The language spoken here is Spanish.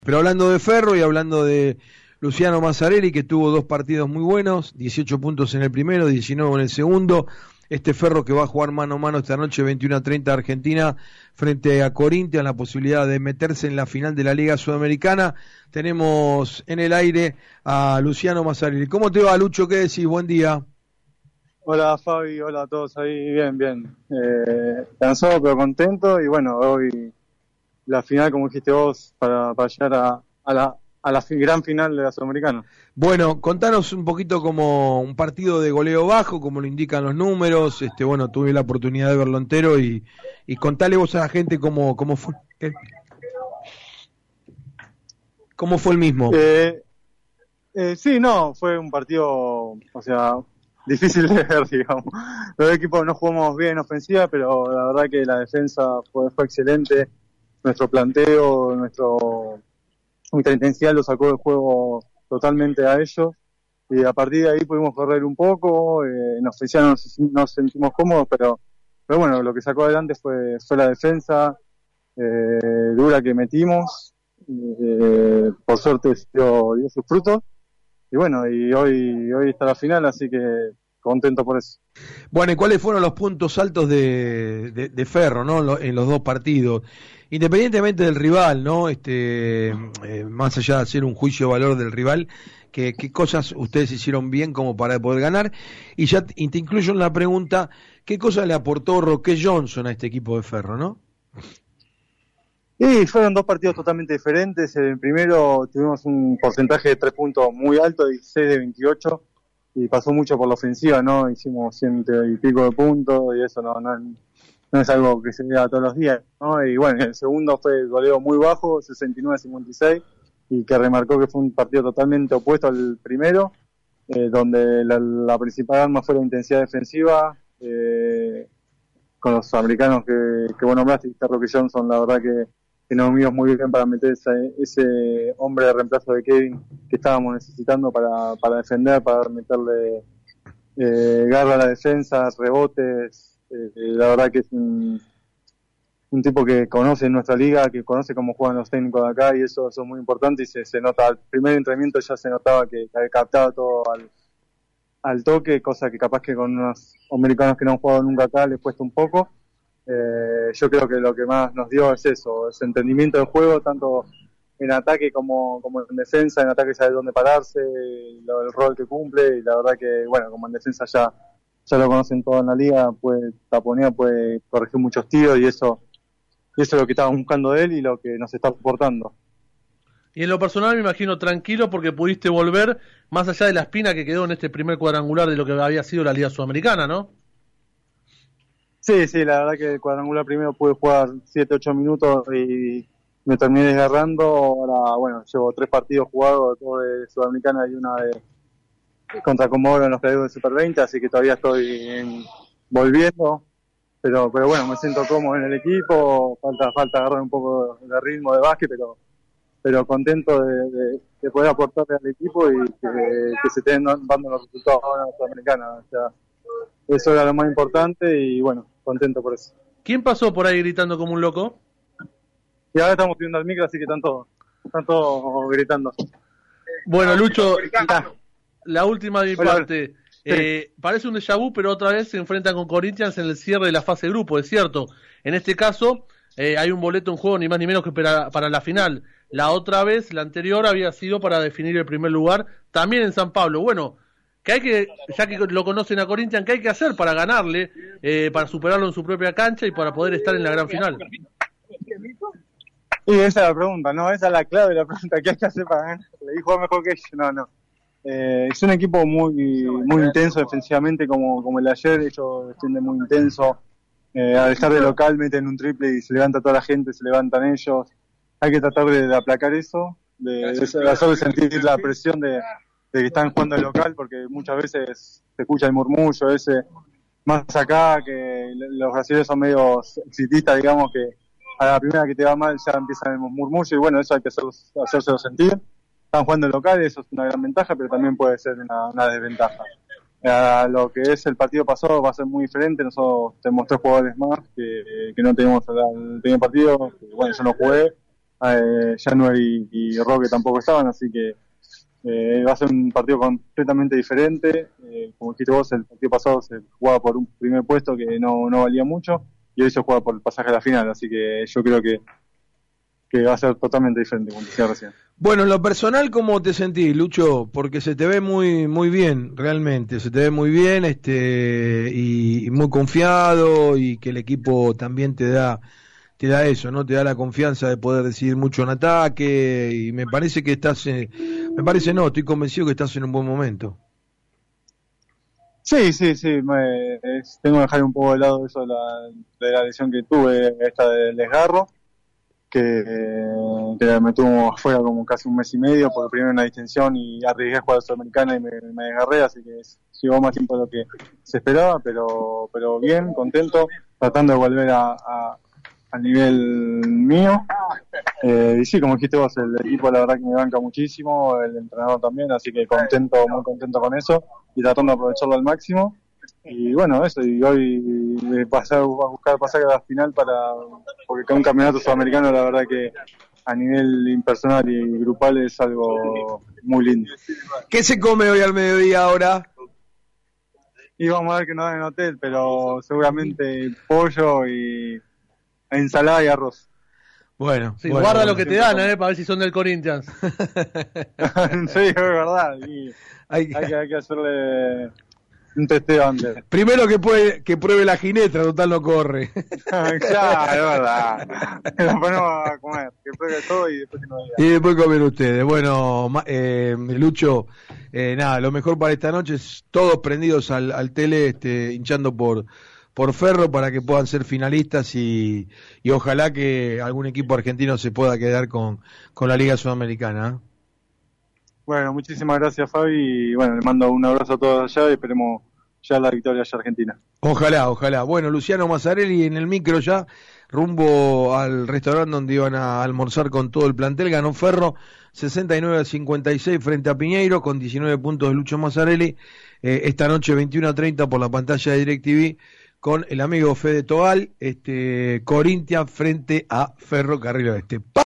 Pero hablando de Ferro y hablando de Luciano Mazzarelli, que tuvo dos partidos muy buenos, 18 puntos en el primero, 19 en el segundo. Este Ferro que va a jugar mano a mano esta noche, 21:30 Argentina, frente a Corinthians, la posibilidad de meterse en la final de la Liga Sudamericana. Tenemos en el aire a Luciano Mazzarelli. ¿Cómo te va, Lucho? ¿Qué decís? Buen día. Hola Fabi, hola a todos ahí, bien. Cansado pero contento y bueno, hoy la final, como dijiste vos, para llegar a la gran final de la Sudamericana. Bueno, contanos un poquito como un partido de goleo bajo, como lo indican los números. Bueno, tuve la oportunidad de verlo entero y contale vos a la gente cómo fue el mismo. Sí, no, fue un partido, o sea, difícil de ver, digamos. Los equipos no jugamos bien en ofensiva, pero la verdad que la defensa fue excelente. Nuestro planteo, nuestra intensidad lo sacó del juego totalmente a ellos. Y a partir de ahí pudimos correr un poco, en ofensiva nos sentimos cómodos, pero bueno, lo que sacó adelante fue la defensa dura que metimos. Por suerte dio sus frutos. Y bueno, y hoy está la final, así que contento por eso. Bueno, ¿y cuáles fueron los puntos altos de Ferro, ¿no? En los dos partidos, independientemente del rival, ¿no? Más allá de hacer un juicio de valor del rival, ¿qué cosas ustedes hicieron bien como para poder ganar? Y te incluyo en la pregunta, ¿qué cosa le aportó Roque Johnson a este equipo de Ferro, no? Y fueron dos partidos totalmente diferentes. En el primero tuvimos un porcentaje de 3 puntos muy alto, 16 de 28, y pasó mucho por la ofensiva, ¿no? Hicimos 100 y pico de puntos, y eso no es algo que se vea todos los días, ¿no? Y bueno, el segundo fue el goleo muy bajo, 69-56, y que remarcó que fue un partido totalmente opuesto al primero, donde la principal arma fue la intensidad defensiva, con los americanos que vos nombraste, Roque Johnson, la verdad que nos unimos muy bien para meter ese hombre de reemplazo de Kevin que estábamos necesitando para defender, para meterle garra a la defensa, rebotes. La verdad que es un tipo que conoce nuestra liga, que conoce cómo juegan los técnicos de acá, y eso es muy importante, y se nota. Al primer entrenamiento ya se notaba que captaba todo al toque, cosa que capaz que con unos americanos que no han jugado nunca acá les cuesta un poco. Yo creo que lo que más nos dio es eso, ese entendimiento del juego, tanto en ataque como en defensa. En ataque sabe dónde pararse, el rol que cumple, y la verdad que, bueno, como en defensa ya lo conocen todo en la liga, puede taponear, puede corregir muchos tiros, y eso es lo que estábamos buscando de él y lo que nos está aportando. Y en lo personal me imagino tranquilo porque pudiste volver más allá de la espina que quedó en este primer cuadrangular de lo que había sido la Liga Sudamericana, ¿no? Sí, la verdad que el cuadrangular primero pude jugar 7-8 minutos y me terminé desgarrando. Ahora, bueno, llevo 3 partidos jugados, 2 de Sudamericana y una de contra Comodoro en los playoffs de Super 20, así que todavía estoy volviendo. Pero bueno, me siento cómodo en el equipo, falta agarrar un poco de ritmo de básquet, pero contento de poder aportarle al equipo y que se estén dando los resultados ahora en la Sudamericana. O sea, eso era lo más importante y bueno, contento por eso. ¿Quién pasó por ahí gritando como un loco? Y ahora estamos subiendo al micro, así que están todos gritando. Bueno, Lucho, la última de mi parte. Sí. Parece un déjà vu, pero otra vez se enfrentan con Corinthians en el cierre de la fase de grupo, es cierto. En este caso, hay un boleto en juego, ni más ni menos que para la final. La otra vez, la anterior, había sido para definir el primer lugar, también en San Pablo. Bueno, ya que lo conocen a Corinthians, ¿qué hay que hacer para ganarle, para superarlo en su propia cancha y para poder estar en la gran final? Y esa es la pregunta, ¿no? Esa es la clave de la pregunta. ¿Qué hay que hacer para ganar? Le dijo mejor que ellos. No. Es un equipo muy intenso defensivamente, como el de ayer. Ellos defienden muy intenso. Al estar de local meten un triple y se levanta toda la gente, se levantan ellos. Hay que tratar de aplacar eso, de hacerle sentir la presión de que están jugando de local, porque muchas veces se escucha el murmullo ese, más acá, que los brasileños son medio exitistas, digamos, que a la primera que te va mal ya empiezan el murmullo, y bueno, eso hay que hacérselo sentir. Están jugando en local, eso es una gran ventaja, pero también puede ser una desventaja. Lo que es el partido pasado va a ser muy diferente. Nosotros tenemos 3 jugadores más que no tenemos el primer partido, que, bueno, yo no jugué, January y Roque tampoco estaban, así que va a ser un partido completamente diferente. Como dijiste vos, el partido pasado se jugaba por un primer puesto que no valía mucho, y hoy se juega por el pasaje a la final, así que yo creo que va a ser totalmente diferente, como decía recién. Bueno, en lo personal, ¿cómo te sentís, Lucho? Porque se te ve muy bien, realmente, se te ve muy bien, y muy confiado, y que el equipo también te da eso, ¿no? Te da la confianza de poder decidir mucho en ataque, y me parece que estoy convencido que estás en un buen momento. Sí, tengo que dejar un poco de lado eso de la lesión que tuve, esta del desgarro, que me tuvo afuera como casi un mes y medio, porque primero una distensión y arriesgué a jugar a Sudamericana y me desgarré, así que llevó más tiempo de lo que se esperaba, pero bien, contento, tratando de volver al nivel mío. Y sí, como dijiste vos, el equipo la verdad que me banca muchísimo, el entrenador también, así que muy contento con eso y tratando de aprovecharlo al máximo. Y bueno, eso, y hoy voy a buscar pasar a la final porque con un campeonato sudamericano la verdad que a nivel impersonal y grupal es algo muy lindo. ¿Qué se come hoy al mediodía ahora? Y vamos a ver que nos dan en hotel, pero seguramente pollo y ensalada y arroz. Bueno, sí, guarda lo que te dan, para ver si son del Corinthians. Sí, es verdad. Y hay que hacerle un testeo antes. Primero que pruebe la ginebra, total no corre. Claro, es verdad. Lo ponemos a comer, que pruebe todo y después que nos diga. Y después comen ustedes. Bueno, Lucho, nada, lo mejor para esta noche es todos prendidos al tele, hinchando por Ferro para que puedan ser finalistas y ojalá que algún equipo argentino se pueda quedar con la Liga Sudamericana. Bueno, muchísimas gracias, Fabi, y bueno, le mando un abrazo a todos allá y esperemos ya la victoria allá Argentina. Ojalá. Bueno, Luciano Mazzarelli en el micro ya, rumbo al restaurante donde iban a almorzar con todo el plantel, ganó Ferro 69-56 frente a Piñeiro con 19 puntos de Lucho Mazzarelli, esta noche 21:30 por la pantalla de DirecTV con el amigo Fede Toal, Corinthians frente a Ferro Carril Oeste.